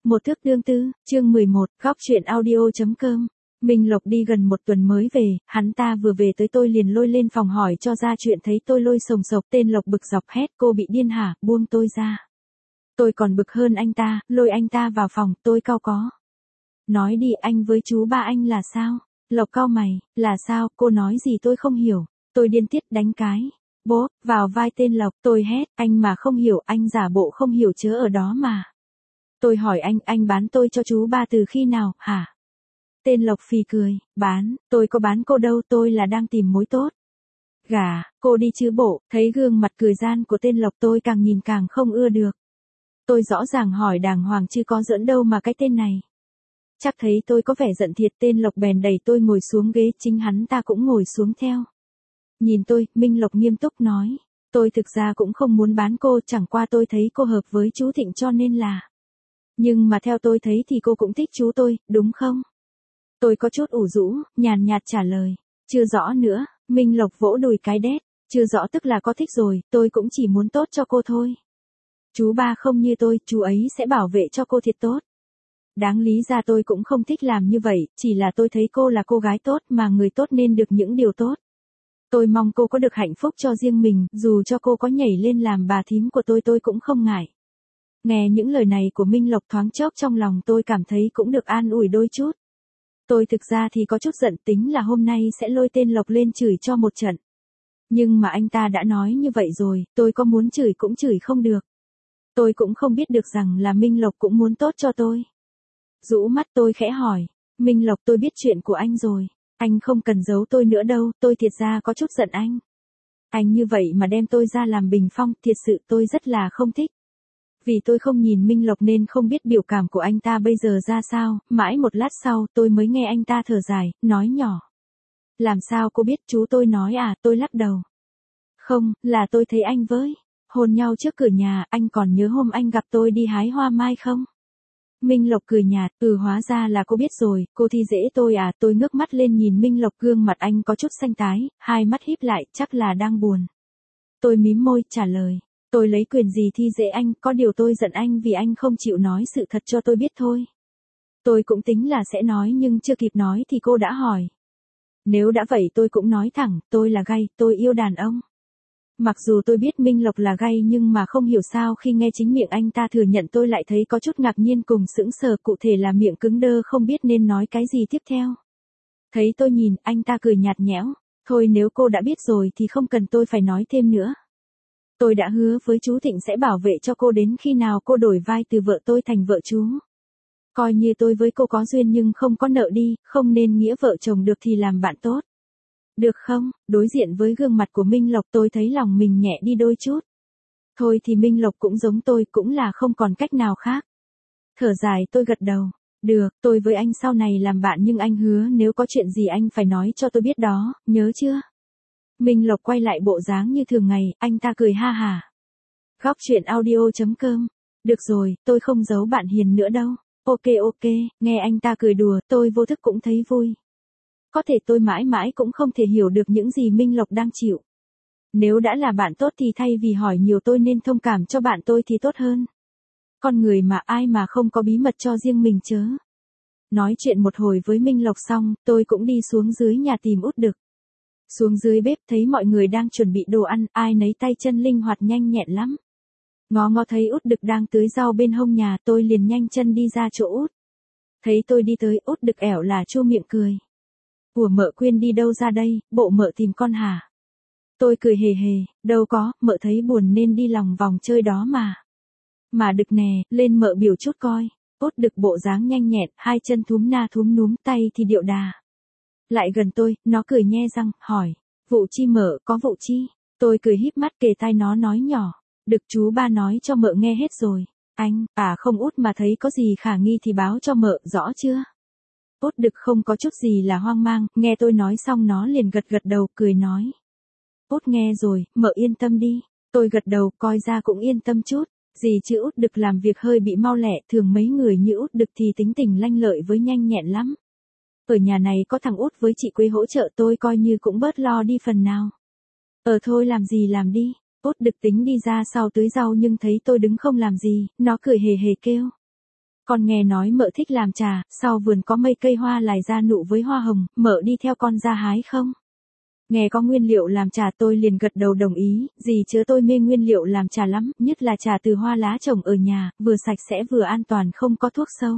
Một thước đương tư, chương 11, góc truyện audio.com. Minh Lộc đi gần một tuần mới về, hắn ta vừa về tới tôi liền lôi lên phòng hỏi cho ra chuyện, thấy tôi lôi sồng sộc, tên Lộc bực dọc hét: cô bị điên hả, buông tôi ra. Tôi còn bực hơn anh ta, lôi anh ta vào phòng, tôi cau có. Nói đi, anh với chú ba anh là sao? Lộc cau mày, là sao, cô nói gì tôi không hiểu. Tôi điên tiết đánh cái bố vào vai tên Lộc, tôi hét: anh mà không hiểu, anh giả bộ không hiểu chớ ở đó mà. Tôi hỏi anh bán tôi cho chú ba từ khi nào, hả? Tên Lộc phì cười: bán, tôi có bán cô đâu, tôi là đang tìm mối tốt. Gả, cô đi chứ bộ. Thấy gương mặt cười gian của tên Lộc tôi càng nhìn càng không ưa được. Tôi rõ ràng hỏi đàng hoàng chứ có giỡn đâu mà cái tên này. Chắc thấy tôi có vẻ giận thiệt, tên Lộc bèn đẩy tôi ngồi xuống ghế, chính hắn ta cũng ngồi xuống theo. Nhìn tôi, Minh Lộc nghiêm túc nói: tôi thực ra cũng không muốn bán cô, chẳng qua tôi thấy cô hợp với chú Thịnh cho nên là. Nhưng mà theo tôi thấy thì cô cũng thích chú tôi, đúng không? Tôi có chút ủ rũ, nhàn nhạt trả lời: chưa rõ nữa. Minh Lộc vỗ đùi cái đét: chưa rõ tức là có thích rồi, tôi cũng chỉ muốn tốt cho cô thôi. Chú ba không như tôi, chú ấy sẽ bảo vệ cho cô thiệt tốt. Đáng lý ra tôi cũng không thích làm như vậy, chỉ là tôi thấy cô là cô gái tốt mà người tốt nên được những điều tốt. Tôi mong cô có được hạnh phúc cho riêng mình, dù cho cô có nhảy lên làm bà thím của tôi cũng không ngại. Nghe những lời này của Minh Lộc thoáng chốc trong lòng tôi cảm thấy cũng được an ủi đôi chút. Tôi thực ra thì có chút giận, tính là hôm nay sẽ lôi tên Lộc lên chửi cho một trận. Nhưng mà anh ta đã nói như vậy rồi, tôi có muốn chửi cũng chửi không được. Tôi cũng không biết được rằng là Minh Lộc cũng muốn tốt cho tôi. Rũ mắt tôi khẽ hỏi: Minh Lộc, tôi biết chuyện của anh rồi. Anh không cần giấu tôi nữa đâu, tôi thiệt ra có chút giận anh. Anh như vậy mà đem tôi ra làm bình phong, thiệt sự tôi rất là không thích. Vì tôi không nhìn Minh Lộc nên không biết biểu cảm của anh ta bây giờ ra sao, mãi một lát sau tôi mới nghe anh ta thở dài, nói nhỏ: làm sao cô biết, chú tôi nói à? Tôi lắc đầu. Không, là tôi thấy anh với hôn nhau trước cửa nhà, anh còn nhớ hôm anh gặp tôi đi hái hoa mai không? Minh Lộc cười nhạt: hóa ra là cô biết rồi, cô thi dễ tôi à? Tôi ngước mắt lên nhìn Minh Lộc, gương mặt anh có chút xanh tái, hai mắt híp lại, chắc là đang buồn. Tôi mím môi, trả lời: tôi lấy quyền gì thi dễ anh, có điều tôi giận anh vì anh không chịu nói sự thật cho tôi biết thôi. Tôi cũng tính là sẽ nói nhưng chưa kịp nói thì cô đã hỏi. Nếu đã vậy tôi cũng nói thẳng, tôi là gay, tôi yêu đàn ông. Mặc dù tôi biết Minh Lộc là gay nhưng mà không hiểu sao khi nghe chính miệng anh ta thừa nhận tôi lại thấy có chút ngạc nhiên cùng sững sờ, cụ thể là miệng cứng đơ không biết nên nói cái gì tiếp theo. Thấy tôi nhìn, anh ta cười nhạt nhẽo: thôi nếu cô đã biết rồi thì không cần tôi phải nói thêm nữa. Tôi đã hứa với chú Thịnh sẽ bảo vệ cho cô đến khi nào cô đổi vai từ vợ tôi thành vợ chú. Coi như tôi với cô có duyên nhưng không có nợ đi, không nên nghĩa vợ chồng được thì làm bạn tốt. Được không? Đối diện với gương mặt của Minh Lộc tôi thấy lòng mình nhẹ đi đôi chút. Thôi thì Minh Lộc cũng giống tôi, cũng là không còn cách nào khác. Thở dài tôi gật đầu. Được, tôi với anh sau này làm bạn nhưng anh hứa nếu có chuyện gì anh phải nói cho tôi biết đó, nhớ chưa? Minh Lộc quay lại bộ dáng như thường ngày, anh ta cười ha hả. Góc truyện audio.com. Được rồi, tôi không giấu bạn Hiền nữa đâu. Ok, nghe anh ta cười đùa, tôi vô thức cũng thấy vui. Có thể tôi mãi mãi cũng không thể hiểu được những gì Minh Lộc đang chịu. Nếu đã là bạn tốt thì thay vì hỏi nhiều tôi nên thông cảm cho bạn tôi thì tốt hơn. Con người mà ai mà không có bí mật cho riêng mình chớ. Nói chuyện một hồi với Minh Lộc xong, tôi cũng đi xuống dưới nhà tìm Út Đực. Xuống dưới bếp thấy mọi người đang chuẩn bị đồ ăn, ai nấy tay chân linh hoạt nhanh nhẹn lắm. Ngó thấy Út Đực đang tưới rau bên hông nhà, tôi liền nhanh chân đi ra chỗ Út. Thấy tôi đi tới, Út Đực ẻo là chu miệng cười. Ủa mợ Quyên đi đâu ra đây, bộ mợ tìm con hả? Tôi cười hề hề: đâu có, mợ thấy buồn nên đi lòng vòng chơi đó mà. Mà Đực nè, lên mợ biểu chút coi. Út Đực bộ dáng nhanh nhẹn, hai chân thúm na thúm núm, tay thì điệu đà. Lại gần tôi, nó cười nhe răng, hỏi: vụ chi mợ, có vụ chi? Tôi cười híp mắt kề tai nó nói nhỏ: Đực chú ba nói cho mợ nghe hết rồi. Anh, không Út mà thấy có gì khả nghi thì báo cho mợ, rõ chưa? Út Đực không có chút gì là hoang mang, nghe tôi nói xong nó liền gật đầu, cười nói: Út nghe rồi, mợ yên tâm đi. Tôi gật đầu, coi ra cũng yên tâm chút. Gì chứ Út Đực làm việc hơi bị mau lẹ, thường mấy người như Út Đực thì tính tình lanh lợi với nhanh nhẹn lắm. Ở nhà này có thằng Út với chị Quế hỗ trợ tôi coi như cũng bớt lo đi phần nào. Thôi làm gì làm đi. Út Đực tính đi ra sau tưới rau nhưng thấy tôi đứng không làm gì, nó cười hề hề kêu: Con nghe nói mợ thích làm trà, sau vườn có mấy cây hoa lài ra nụ với hoa hồng, mợ đi theo con ra hái không? Nghe có nguyên liệu làm trà tôi liền gật đầu đồng ý, gì chứ tôi mê nguyên liệu làm trà lắm, nhất là trà từ hoa lá trồng ở nhà, vừa sạch sẽ vừa an toàn không có thuốc sâu.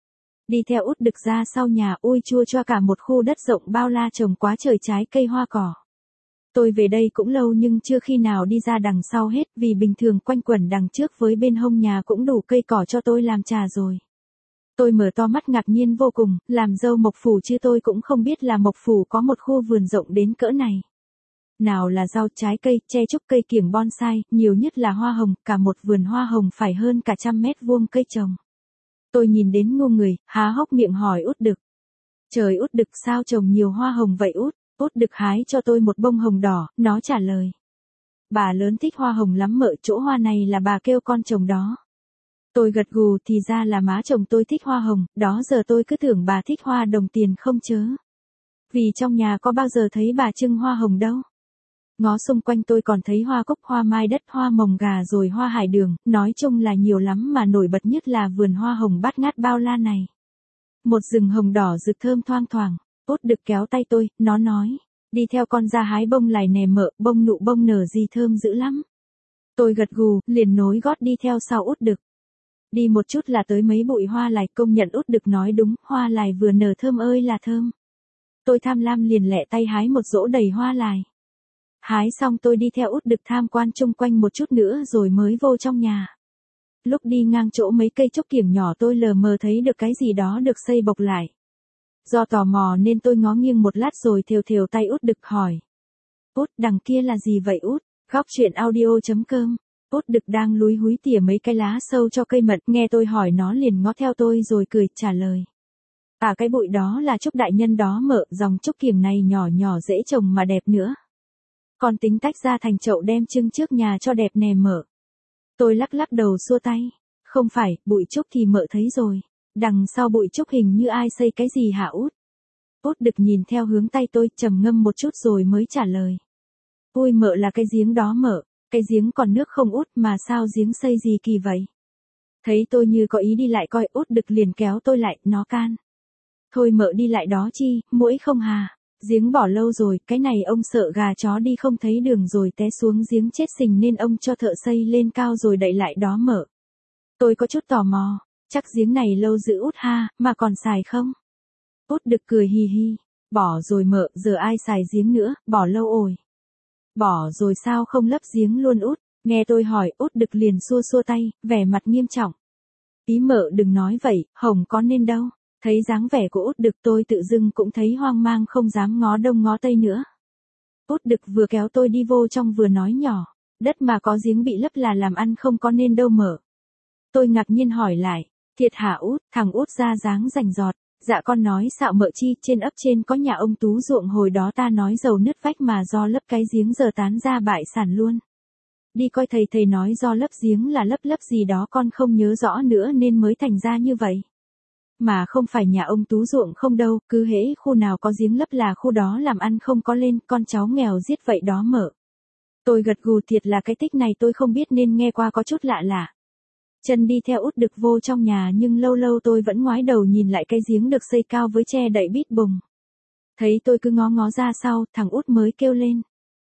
Đi theo Út Đực ra sau nhà, ôi chua choa cả một khu đất rộng bao la trồng quá trời trái cây hoa cỏ. Tôi về đây cũng lâu nhưng chưa khi nào đi ra đằng sau hết, vì bình thường quanh quẩn đằng trước với bên hông nhà cũng đủ cây cỏ cho tôi làm trà rồi. Tôi mở to mắt ngạc nhiên vô cùng, làm dâu Mộc Phủ chứ tôi cũng không biết là Mộc Phủ có một khu vườn rộng đến cỡ này. Nào là rau trái cây, tre trúc cây kiểng bonsai, nhiều nhất là hoa hồng, cả một vườn hoa hồng phải hơn cả 100 mét vuông cây trồng. Tôi nhìn đến ngu người, há hốc miệng hỏi Út Đực. Trời Út Đực sao trồng nhiều hoa hồng vậy Út? Út Đực hái cho tôi một bông hồng đỏ, nó trả lời. Bà lớn thích hoa hồng lắm mợ, chỗ hoa này là bà kêu con trồng đó. Tôi gật gù, thì ra là má chồng tôi thích hoa hồng, đó giờ tôi cứ tưởng bà thích hoa đồng tiền không chớ. Vì trong nhà có bao giờ thấy bà trưng hoa hồng đâu. Ngó xung quanh tôi còn thấy hoa cúc, hoa mai đất, hoa mồng gà rồi hoa hải đường, nói chung là nhiều lắm mà nổi bật nhất là vườn hoa hồng bát ngát bao la này. Một rừng hồng đỏ rực thơm thoang thoảng. Út Đực kéo tay tôi, nó nói, đi theo con ra hái bông lài nè mợ, bông nụ bông nở gì thơm dữ lắm. Tôi gật gù, liền nối gót đi theo sau Út Đực. Đi một chút là tới mấy bụi hoa lài, công nhận Út Đực nói đúng, hoa lài vừa nở thơm ơi là thơm. Tôi tham lam liền lẹ tay hái một rổ đầy hoa lài. Hái xong tôi đi theo Út Đực tham quan chung quanh một chút nữa rồi mới vô trong nhà. Lúc đi ngang chỗ mấy cây trúc kiểng nhỏ tôi lờ mờ thấy được cái gì đó được xây bọc lại. Do tò mò nên tôi ngó nghiêng một lát rồi thều thều tay Út Đực hỏi. Út, đằng kia là gì vậy Út? Góc truyện audio.com. Út Đực đang lúi húi tỉa mấy cái lá sâu cho cây mận, nghe tôi hỏi nó liền ngó theo tôi rồi cười trả lời. Cái bụi đó là trúc đại nhân đó mợ, dòng trúc kiểng này nhỏ nhỏ dễ trồng mà đẹp nữa. Còn tính tách ra thành chậu đem trưng trước nhà cho đẹp nè mợ. Tôi lắc lắc đầu xua tay. Không phải, bụi trúc thì mợ thấy rồi. Đằng sau bụi trúc hình như ai xây cái gì hả Út? Út Đực nhìn theo hướng tay tôi, trầm ngâm một chút rồi mới trả lời. Ui mợ là cái giếng đó mợ. Cái giếng còn nước không Út, mà sao giếng xây gì kỳ vậy? Thấy tôi như có ý đi lại coi, Út Đực liền kéo tôi lại, nó can. Thôi mợ đi lại đó chi, muỗi không hà. Giếng bỏ lâu rồi, cái này ông sợ gà chó đi không thấy đường rồi té xuống giếng chết sình nên ông cho thợ xây lên cao rồi đậy lại đó mợ. Tôi có chút tò mò, chắc giếng này lâu dữ Út ha, mà còn xài không? Út Đực cười hì hì, bỏ rồi mợ, giờ ai xài giếng nữa, bỏ lâu ồi. Bỏ rồi sao không lấp giếng luôn Út? Nghe tôi hỏi, Út Đực liền xua xua tay, vẻ mặt nghiêm trọng. Ý mợ đừng nói vậy, Hồng có nên đâu. Thấy dáng vẻ của Út Đực tôi tự dưng cũng thấy hoang mang không dám ngó đông ngó tây nữa. Út Đực vừa kéo tôi đi vô trong vừa nói nhỏ, đất mà có giếng bị lấp là làm ăn không có nên đâu mợ. Tôi ngạc nhiên hỏi lại, thiệt hả Út? Thằng Út ra dáng rành rọt, dạ con nói xạo mợ chi, trên ấp trên có nhà ông Tú ruộng hồi đó ta nói dầu nứt vách mà do lấp cái giếng giờ tán ra bại sản luôn. Đi coi thầy nói do lấp giếng là lấp gì đó con không nhớ rõ nữa nên mới thành ra như vậy. Mà không phải nhà ông Tú ruộng không đâu, cứ hễ khu nào có giếng lấp là khu đó làm ăn không có lên, con cháu nghèo giết vậy đó mợ. Tôi gật gù, thiệt là cái tích này tôi không biết nên nghe qua có chút lạ lạ. Chân đi theo Út Đực vô trong nhà nhưng lâu lâu tôi vẫn ngoái đầu nhìn lại cái giếng được xây cao với tre đậy bít bùng. Thấy tôi cứ ngó ngó ra sau, thằng Út mới kêu lên.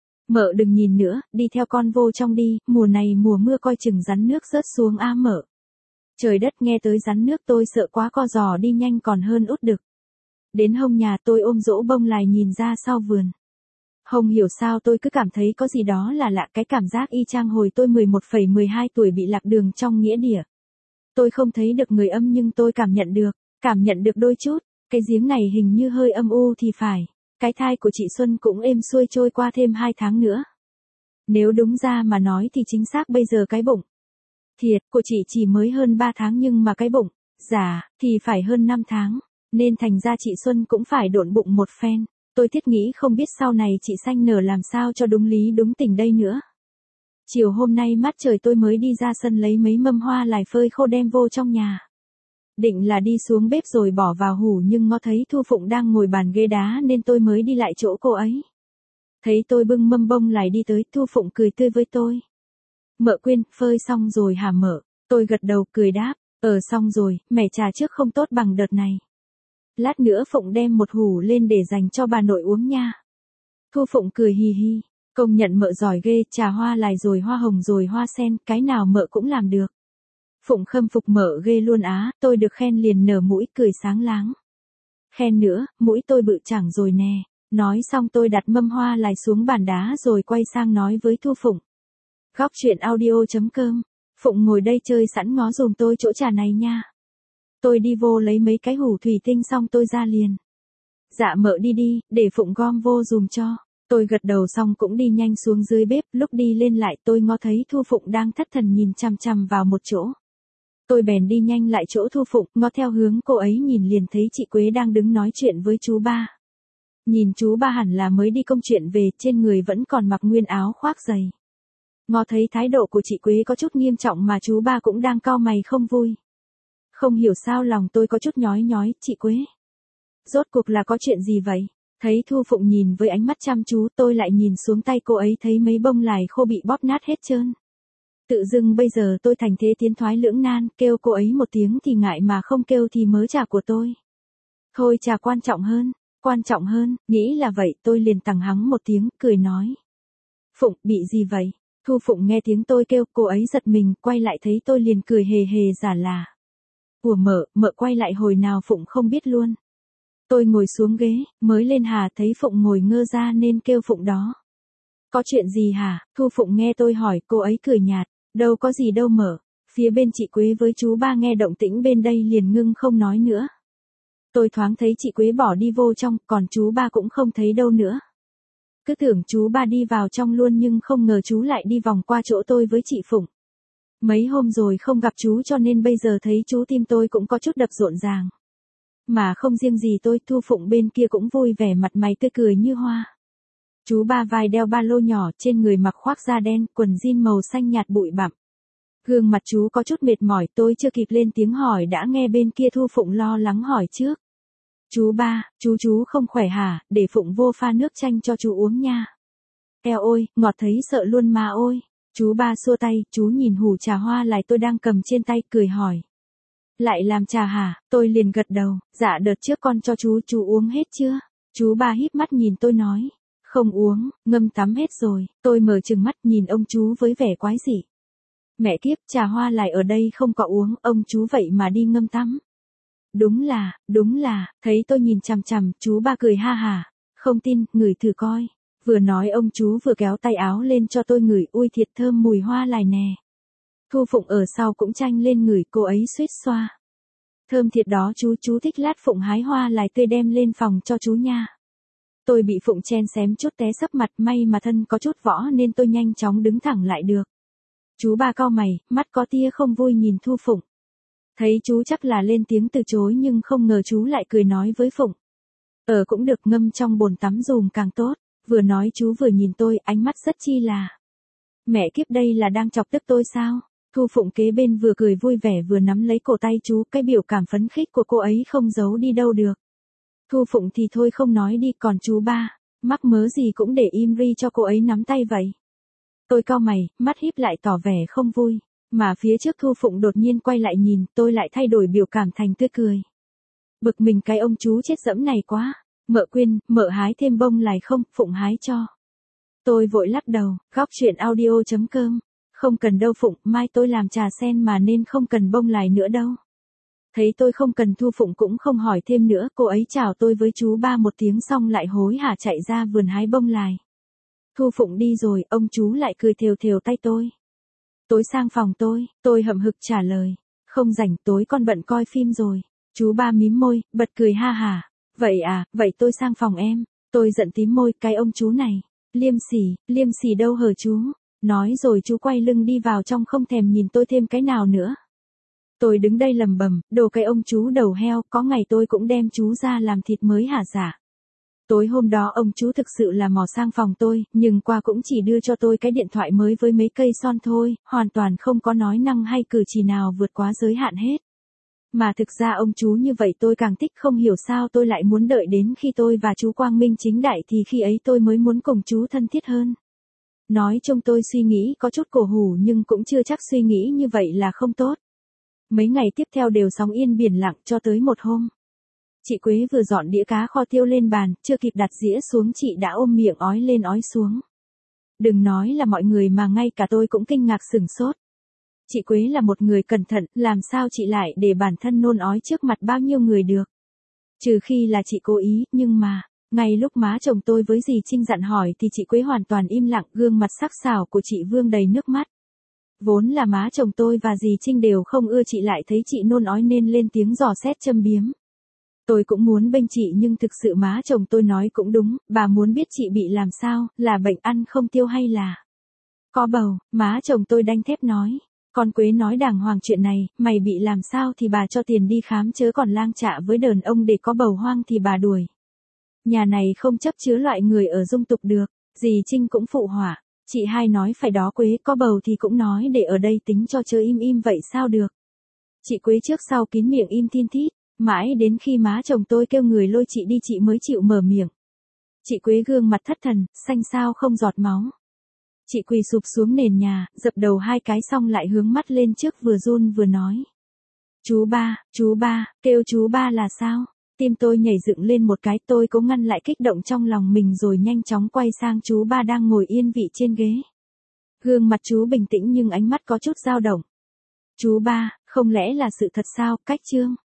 Mợ đừng nhìn nữa, đi theo con vô trong đi, mùa này mùa mưa coi chừng rắn nước rớt xuống mợ. Trời đất, nghe tới rắn nước tôi sợ quá, co giò đi nhanh còn hơn Út Đực. Đến hông nhà tôi ôm rỗ bông lài nhìn ra sau vườn. Không hiểu sao tôi cứ cảm thấy có gì đó là lạ, cái cảm giác y chang hồi tôi 11,12 tuổi bị lạc đường trong nghĩa địa. Tôi không thấy được người âm nhưng tôi cảm nhận được đôi chút, cái giếng này hình như hơi âm u thì phải. Cái thai của chị Xuân cũng êm xuôi trôi qua thêm 2 tháng nữa. Nếu đúng ra mà nói thì chính xác bây giờ cái bụng. Thiệt, của chị chỉ mới hơn 3 tháng nhưng mà cái bụng, thì phải hơn 5 tháng. Nên thành ra chị Xuân cũng phải độn bụng một phen. Tôi thiết nghĩ không biết sau này chị sanh nở làm sao cho đúng lý đúng tình đây nữa. Chiều hôm nay mát trời tôi mới đi ra sân lấy mấy mâm hoa lài phơi khô đem vô trong nhà. Định là đi xuống bếp rồi bỏ vào hủ nhưng ngó thấy Thu Phụng đang ngồi bàn ghế đá nên tôi mới đi lại chỗ cô ấy. Thấy tôi bưng mâm bông lài đi tới, Thu Phụng cười tươi với tôi. Mợ Quyên, phơi xong rồi hả mợ? Tôi gật đầu cười đáp. Xong rồi, mẻ trà trước không tốt bằng đợt này. Lát nữa Phụng đem một hũ lên để dành cho bà nội uống nha. Thu Phụng cười hì hì, công nhận mợ giỏi ghê, trà hoa lài rồi hoa hồng rồi hoa sen, cái nào mợ cũng làm được. Phụng khâm phục mợ ghê luôn á, tôi được khen liền nở mũi cười sáng láng. Khen nữa, mũi tôi bự chẳng rồi nè. Nói xong tôi đặt mâm hoa lài xuống bàn đá rồi quay sang nói với Thu Phụng. Góc chuyện audio.com. Phụng ngồi đây chơi sẵn ngó dùm tôi chỗ trà này nha. Tôi đi vô lấy mấy cái hũ thủy tinh xong tôi ra liền. Dạ mợ đi đi, để Phụng gom vô dùm cho. Tôi gật đầu xong cũng đi nhanh xuống dưới bếp, lúc đi lên lại tôi ngó thấy Thu Phụng đang thất thần nhìn chằm chằm vào một chỗ. Tôi bèn đi nhanh lại chỗ Thu Phụng, ngó theo hướng cô ấy nhìn liền thấy chị Quế đang đứng nói chuyện với chú ba. Nhìn chú ba hẳn là mới đi công chuyện về, trên người vẫn còn mặc nguyên áo khoác dày. Ngó thấy thái độ của chị Quế có chút nghiêm trọng mà chú ba cũng đang cau mày không vui. Không hiểu sao lòng tôi có chút nhói nhói, chị Quế. Rốt cuộc là có chuyện gì vậy? Thấy Thu Phụng nhìn với ánh mắt chăm chú, tôi lại nhìn xuống tay cô ấy thấy mấy bông lài khô bị bóp nát hết trơn. Tự dưng bây giờ tôi thành thế tiến thoái lưỡng nan, kêu cô ấy một tiếng thì ngại mà không kêu thì mớ trà của tôi. Thôi trà quan trọng hơn, nghĩ là vậy tôi liền tằng hắng một tiếng, cười nói. Phụng, bị gì vậy? Thu Phụng nghe tiếng tôi kêu, cô ấy giật mình, quay lại thấy tôi liền cười hề hề giả là. Ủa mợ quay lại hồi nào Phụng không biết luôn. Tôi ngồi xuống ghế, mới lên hà thấy Phụng ngồi ngơ ra nên kêu Phụng đó. Có chuyện gì hả? Thu Phụng nghe tôi hỏi, cô ấy cười nhạt, đâu có gì đâu mợ. Phía bên chị Quế với chú ba nghe động tĩnh bên đây liền ngưng không nói nữa. Tôi thoáng thấy chị Quế bỏ đi vô trong, còn chú ba cũng không thấy đâu nữa. Cứ tưởng chú ba đi vào trong luôn nhưng không ngờ chú lại đi vòng qua chỗ tôi với chị Phụng. Mấy hôm rồi không gặp chú cho nên bây giờ thấy chú tim tôi cũng có chút đập rộn ràng. Mà không riêng gì tôi, Thu Phụng bên kia cũng vui vẻ mặt mày tươi cười như hoa. Chú ba vai đeo ba lô nhỏ, trên người mặc khoác da đen, quần jean màu xanh nhạt bụi bặm. Gương mặt chú có chút mệt mỏi, tôi chưa kịp lên tiếng hỏi đã nghe bên kia Thu Phụng lo lắng hỏi trước. Chú ba, chú không khỏe hả, để Phụng vô pha nước chanh cho chú uống nha. Eo ôi, ngọt thấy sợ luôn mà ôi. Chú ba xua tay, chú nhìn hũ trà hoa lài tôi đang cầm trên tay, cười hỏi. Lại làm trà hả? Tôi liền gật đầu, dạ đợt trước con cho chú uống hết chưa? Chú ba híp mắt nhìn tôi nói. Không uống, ngâm tắm hết rồi. Tôi mở trừng mắt nhìn ông chú với vẻ quái dị. Mẹ kiếp, trà hoa lài ở đây không có uống, ông chú vậy mà đi ngâm tắm. Đúng là, thấy tôi nhìn chằm chằm, chú ba cười ha hả. Không tin, ngửi thử coi. Vừa nói ông chú vừa kéo tay áo lên cho tôi ngửi, ui thiệt thơm mùi hoa lài nè. Thu Phụng ở sau cũng tranh lên ngửi, cô ấy suýt xoa. Thơm thiệt đó chú thích lát Phụng hái hoa lài tươi đem lên phòng cho chú nha. Tôi bị Phụng chen xém chút té sấp mặt, may mà thân có chút võ nên tôi nhanh chóng đứng thẳng lại được. Chú ba cau mày, mắt có tia không vui nhìn Thu Phụng. Thấy chú chắc là lên tiếng từ chối nhưng không ngờ chú lại cười nói với Phụng. Cũng được, ngâm trong bồn tắm dùm càng tốt. Vừa nói chú vừa nhìn tôi, ánh mắt rất chi là. Mẹ kiếp, đây là đang chọc tức tôi sao? Thu Phụng kế bên vừa cười vui vẻ vừa nắm lấy cổ tay chú, cái biểu cảm phấn khích của cô ấy không giấu đi đâu được. Thu Phụng thì thôi không nói đi, còn chú ba, mắc mớ gì cũng để im ri cho cô ấy nắm tay vậy. Tôi cau mày, mắt híp lại tỏ vẻ không vui, mà phía trước Thu Phụng đột nhiên quay lại nhìn, tôi lại thay đổi biểu cảm thành tươi cười. Bực mình cái ông chú chết dẫm này quá. Mợ Quyên, mợ hái thêm bông lài không? Phụng hái cho. Tôi vội lắc đầu, góc chuyện audio.com. Không cần đâu Phụng, mai tôi làm trà sen mà nên không cần bông lài nữa đâu. Thấy tôi không cần, Thu Phụng cũng không hỏi thêm nữa, cô ấy chào tôi với chú ba một tiếng xong lại hối hả chạy ra vườn hái bông lài. Thu Phụng đi rồi, ông chú lại cười thều thều tay tôi. Tối sang phòng tôi hậm hực trả lời. Không rảnh, tối con bận coi phim rồi. Chú ba mím môi, bật cười ha hả. Vậy à, vậy tôi sang phòng em. Tôi giận tím môi, cái ông chú này. Liêm sỉ đâu hở chú. Nói rồi chú quay lưng đi vào trong không thèm nhìn tôi thêm cái nào nữa. Tôi đứng đây lầm bầm, đồ cái ông chú đầu heo, có ngày tôi cũng đem chú ra làm thịt mới hả dạ. Tối hôm đó ông chú thực sự là mò sang phòng tôi, nhưng qua cũng chỉ đưa cho tôi cái điện thoại mới với mấy cây son thôi, hoàn toàn không có nói năng hay cử chỉ nào vượt quá giới hạn hết. Mà thực ra ông chú như vậy tôi càng thích, không hiểu sao tôi lại muốn đợi đến khi tôi và chú quang minh chính đại thì khi ấy tôi mới muốn cùng chú thân thiết hơn. Nói chung tôi suy nghĩ có chút cổ hủ nhưng cũng chưa chắc suy nghĩ như vậy là không tốt. Mấy ngày tiếp theo đều sóng yên biển lặng cho tới một hôm. Chị Quế vừa dọn đĩa cá kho tiêu lên bàn, chưa kịp đặt dĩa xuống chị đã ôm miệng ói lên ói xuống. Đừng nói là mọi người mà ngay cả tôi cũng kinh ngạc sửng sốt. Chị Quế là một người cẩn thận, làm sao chị lại để bản thân nôn ói trước mặt bao nhiêu người được. Trừ khi là chị cố ý, nhưng mà, ngay lúc má chồng tôi với dì Trinh dặn hỏi thì chị Quế hoàn toàn im lặng, gương mặt sắc sảo của chị vương đầy nước mắt. Vốn là má chồng tôi và dì Trinh đều không ưa chị lại thấy chị nôn ói nên lên tiếng dò xét châm biếm. Tôi cũng muốn bênh chị nhưng thực sự má chồng tôi nói cũng đúng, bà muốn biết chị bị làm sao, là bệnh ăn không tiêu hay là có bầu, má chồng tôi đanh thép nói. Con Quế nói đàng hoàng chuyện này, mày bị làm sao thì bà cho tiền đi khám chớ còn lang chạ với đàn ông để có bầu hoang thì bà đuổi. Nhà này không chấp chứa loại người ở dung tục được, dì Trinh cũng phụ họa. Chị hai nói phải đó Quế, có bầu thì cũng nói để ở đây tính cho chớ im im vậy sao được. Chị Quế trước sau kín miệng im thin thít, mãi đến khi má chồng tôi kêu người lôi chị đi chị mới chịu mở miệng. Chị Quế gương mặt thất thần, xanh xao không giọt máu. Chị quỳ sụp xuống nền nhà, dập đầu 2 cái xong lại hướng mắt lên trước vừa run vừa nói. Chú ba, kêu chú ba là sao? Tim tôi nhảy dựng lên một cái, tôi cố ngăn lại kích động trong lòng mình rồi nhanh chóng quay sang chú ba đang ngồi yên vị trên ghế. Gương mặt chú bình tĩnh nhưng ánh mắt có chút dao động. Chú ba, không lẽ là sự thật sao, Cách Trương?